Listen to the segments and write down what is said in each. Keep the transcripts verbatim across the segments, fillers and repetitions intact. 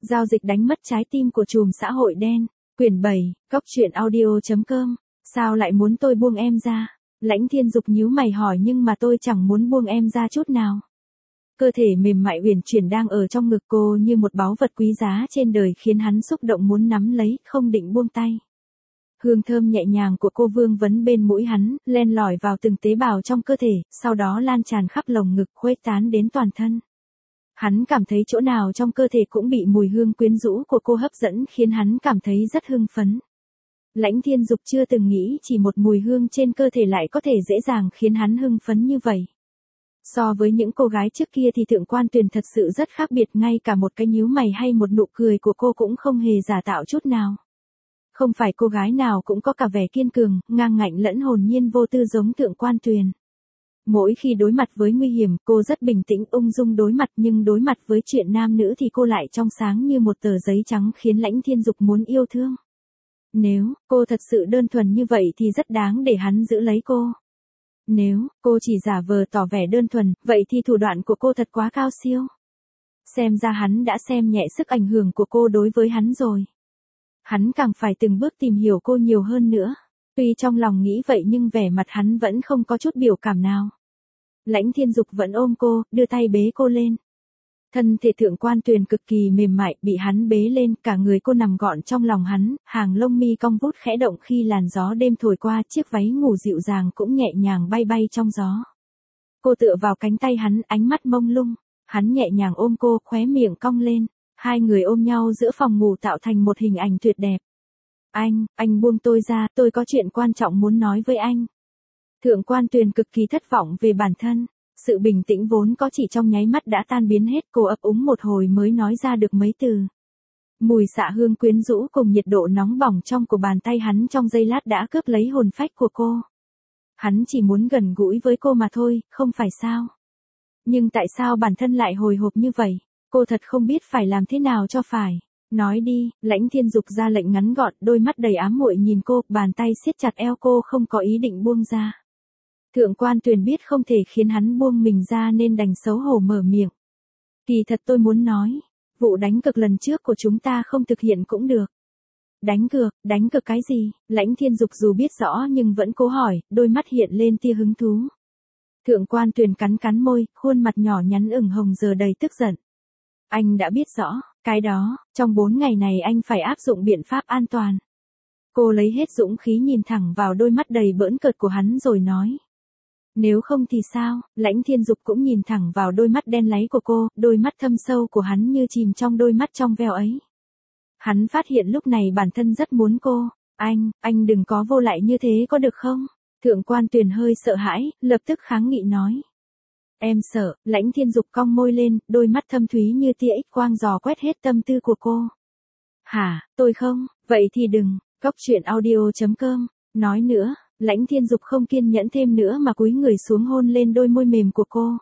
Giao dịch đánh mất trái tim của trùm xã hội đen. Quyển bảy, cóc truyện audio chấm com. Sao lại muốn tôi buông em ra? Lãnh Thiên Dục nhíu mày hỏi nhưng mà tôi chẳng muốn buông em ra chút nào. Cơ thể mềm mại uyển chuyển đang ở trong ngực cô như một báu vật quý giá trên đời khiến hắn xúc động muốn nắm lấy, không định buông tay. Hương thơm nhẹ nhàng của cô vương vấn bên mũi hắn, len lỏi vào từng tế bào trong cơ thể, sau đó lan tràn khắp lồng ngực khuếch tán đến toàn thân. Hắn cảm thấy chỗ nào trong cơ thể cũng bị mùi hương quyến rũ của cô hấp dẫn khiến hắn cảm thấy rất hưng phấn. Lãnh Thiên Dục chưa từng nghĩ chỉ một mùi hương trên cơ thể lại có thể dễ dàng khiến hắn hưng phấn như vậy. So với những cô gái trước kia thì Thượng Quan Tuyền thật sự rất khác biệt, ngay cả một cái nhíu mày hay một nụ cười của cô cũng không hề giả tạo chút nào. Không phải cô gái nào cũng có cả vẻ kiên cường, ngang ngạnh lẫn hồn nhiên vô tư giống Thượng Quan Tuyền. Mỗi khi đối mặt với nguy hiểm, cô rất bình tĩnh ung dung đối mặt, nhưng đối mặt với chuyện nam nữ thì cô lại trong sáng như một tờ giấy trắng khiến Lãnh Thiên Dục muốn yêu thương. Nếu cô thật sự đơn thuần như vậy thì rất đáng để hắn giữ lấy cô. Nếu cô chỉ giả vờ tỏ vẻ đơn thuần, vậy thì thủ đoạn của cô thật quá cao siêu. Xem ra hắn đã xem nhẹ sức ảnh hưởng của cô đối với hắn rồi. Hắn càng phải từng bước tìm hiểu cô nhiều hơn nữa. Tuy trong lòng nghĩ vậy nhưng vẻ mặt hắn vẫn không có chút biểu cảm nào. Lãnh Thiên Dục vẫn ôm cô, đưa tay bế cô lên. Thân thể Thượng Quan Tuyền cực kỳ mềm mại, bị hắn bế lên, cả người cô nằm gọn trong lòng hắn, hàng lông mi cong vút khẽ động khi làn gió đêm thổi qua, chiếc váy ngủ dịu dàng cũng nhẹ nhàng bay bay trong gió. Cô tựa vào cánh tay hắn, ánh mắt mông lung, hắn nhẹ nhàng ôm cô, khóe miệng cong lên, hai người ôm nhau giữa phòng ngủ tạo thành một hình ảnh tuyệt đẹp. Anh, anh buông tôi ra, tôi có chuyện quan trọng muốn nói với anh. Thượng Quan Tuyền cực kỳ thất vọng về bản thân. Sự bình tĩnh vốn có chỉ trong nháy mắt đã tan biến hết, cô ấp úng một hồi mới nói ra được mấy từ. Mùi xạ hương quyến rũ cùng nhiệt độ nóng bỏng trong của bàn tay hắn trong giây lát đã cướp lấy hồn phách của cô. Hắn chỉ muốn gần gũi với cô mà thôi, không phải sao? Nhưng tại sao bản thân lại hồi hộp như vậy? Cô thật không biết phải làm thế nào cho phải. Nói đi, Lãnh Thiên Dục ra lệnh ngắn gọn, đôi mắt đầy ám muội nhìn cô, bàn tay siết chặt eo cô không có ý định buông ra. Thượng Quan Tuyền biết không thể khiến hắn buông mình ra nên đành xấu hổ mở miệng. Kỳ thật tôi muốn nói, vụ đánh cược lần trước của chúng ta không thực hiện cũng được. Đánh cược, đánh cược cái gì? Lãnh Thiên Dục dù biết rõ nhưng vẫn cố hỏi, đôi mắt hiện lên tia hứng thú. Thượng Quan Tuyền cắn cắn môi, khuôn mặt nhỏ nhắn ửng hồng giờ đầy tức giận. Anh đã biết rõ, cái đó, trong bốn ngày này anh phải áp dụng biện pháp an toàn. Cô lấy hết dũng khí nhìn thẳng vào đôi mắt đầy bỡn cợt của hắn rồi nói. Nếu không thì sao? Lãnh Thiên Dục cũng nhìn thẳng vào đôi mắt đen láy của cô, đôi mắt thâm sâu của hắn như chìm trong đôi mắt trong veo ấy. Hắn phát hiện lúc này bản thân rất muốn cô. Anh, anh đừng có vô lại như thế có được không? Thượng Quan Tuyền hơi sợ hãi, lập tức kháng nghị nói. Em sợ, Lãnh Thiên Dục cong môi lên, đôi mắt thâm thúy như tia X quang dò quét hết tâm tư của cô. Hả, tôi không, vậy thì đừng, cóc truyện audio chấm com, nói nữa. Lãnh Thiên Dục không kiên nhẫn thêm nữa mà cúi người xuống hôn lên đôi môi mềm của cô.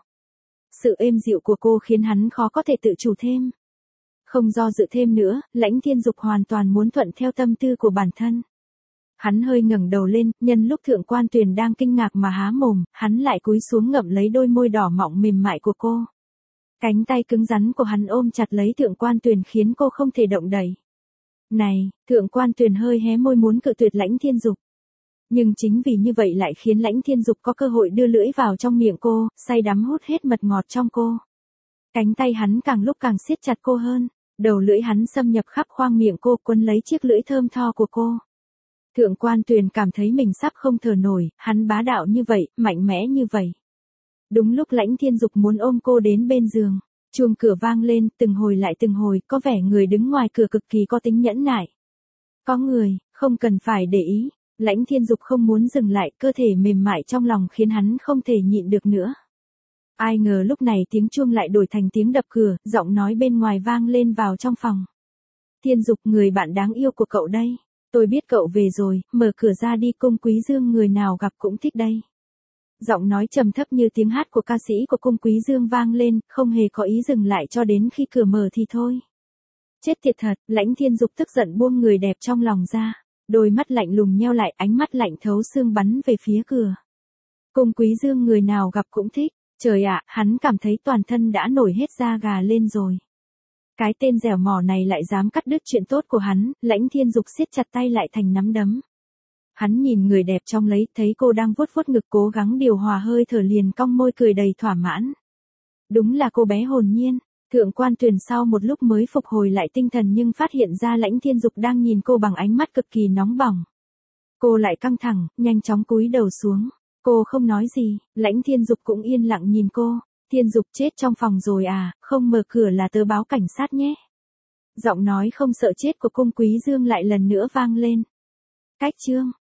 Sự êm dịu của cô khiến hắn khó có thể tự chủ thêm. Không do dự thêm nữa, Lãnh Thiên Dục hoàn toàn muốn thuận theo tâm tư của bản thân. Hắn hơi ngẩng đầu lên, nhân lúc Thượng Quan Tuyền đang kinh ngạc mà há mồm, hắn lại cúi xuống ngậm lấy đôi môi đỏ mọng mềm mại của cô. Cánh tay cứng rắn của hắn ôm chặt lấy Thượng Quan Tuyền khiến cô không thể động đậy. Này, Thượng Quan Tuyền hơi hé môi muốn cự tuyệt Lãnh Thiên Dục. Nhưng chính vì như vậy lại khiến Lãnh Thiên Dục có cơ hội đưa lưỡi vào trong miệng cô, say đắm hút hết mật ngọt trong cô. Cánh tay hắn càng lúc càng siết chặt cô hơn, đầu lưỡi hắn xâm nhập khắp khoang miệng cô, quấn lấy chiếc lưỡi thơm tho của cô. Thượng Quan Tuyền cảm thấy mình sắp không thở nổi, hắn bá đạo như vậy, mạnh mẽ như vậy. Đúng lúc Lãnh Thiên Dục muốn ôm cô đến bên giường, chuông cửa vang lên, từng hồi lại từng hồi, có vẻ người đứng ngoài cửa cực kỳ có tính nhẫn nại. Có người, không cần phải để ý. Lãnh Thiên Dục không muốn dừng lại, cơ thể mềm mại trong lòng khiến hắn không thể nhịn được nữa. Ai ngờ lúc này tiếng chuông lại đổi thành tiếng đập cửa, giọng nói bên ngoài vang lên vào trong phòng. Thiên Dục, người bạn đáng yêu của cậu đây. Tôi biết cậu về rồi, mở cửa ra đi, Cung Quý Dương người nào gặp cũng thích đây. Giọng nói trầm thấp như tiếng hát của ca sĩ của Cung Quý Dương vang lên, không hề có ý dừng lại cho đến khi cửa mở thì thôi. Chết tiệt thật, Lãnh Thiên Dục tức giận buông người đẹp trong lòng ra. Đôi mắt lạnh lùng nheo lại, ánh mắt lạnh thấu xương bắn về phía cửa. Cung Quý Dương người nào gặp cũng thích. Trời ạ, hắn cảm thấy toàn thân đã nổi hết da gà lên rồi. Cái tên dẻo mỏ này lại dám cắt đứt chuyện tốt của hắn, Lãnh Thiên Dục siết chặt tay lại thành nắm đấm. Hắn nhìn người đẹp trong lấy, thấy cô đang vuốt vuốt ngực cố gắng điều hòa hơi thở liền cong môi cười đầy thỏa mãn. Đúng là cô bé hồn nhiên. Thượng quan Tuyền sau một lúc mới phục hồi lại tinh thần nhưng phát hiện ra Lãnh Thiên Dục đang nhìn cô bằng ánh mắt cực kỳ nóng bỏng. Cô lại căng thẳng, nhanh chóng cúi đầu xuống. Cô không nói gì, Lãnh Thiên Dục cũng yên lặng nhìn cô. Thiên Dục chết trong phòng rồi à, không mở cửa là tớ báo cảnh sát nhé. Giọng nói không sợ chết của Cung Quý Dương lại lần nữa vang lên. Cách chương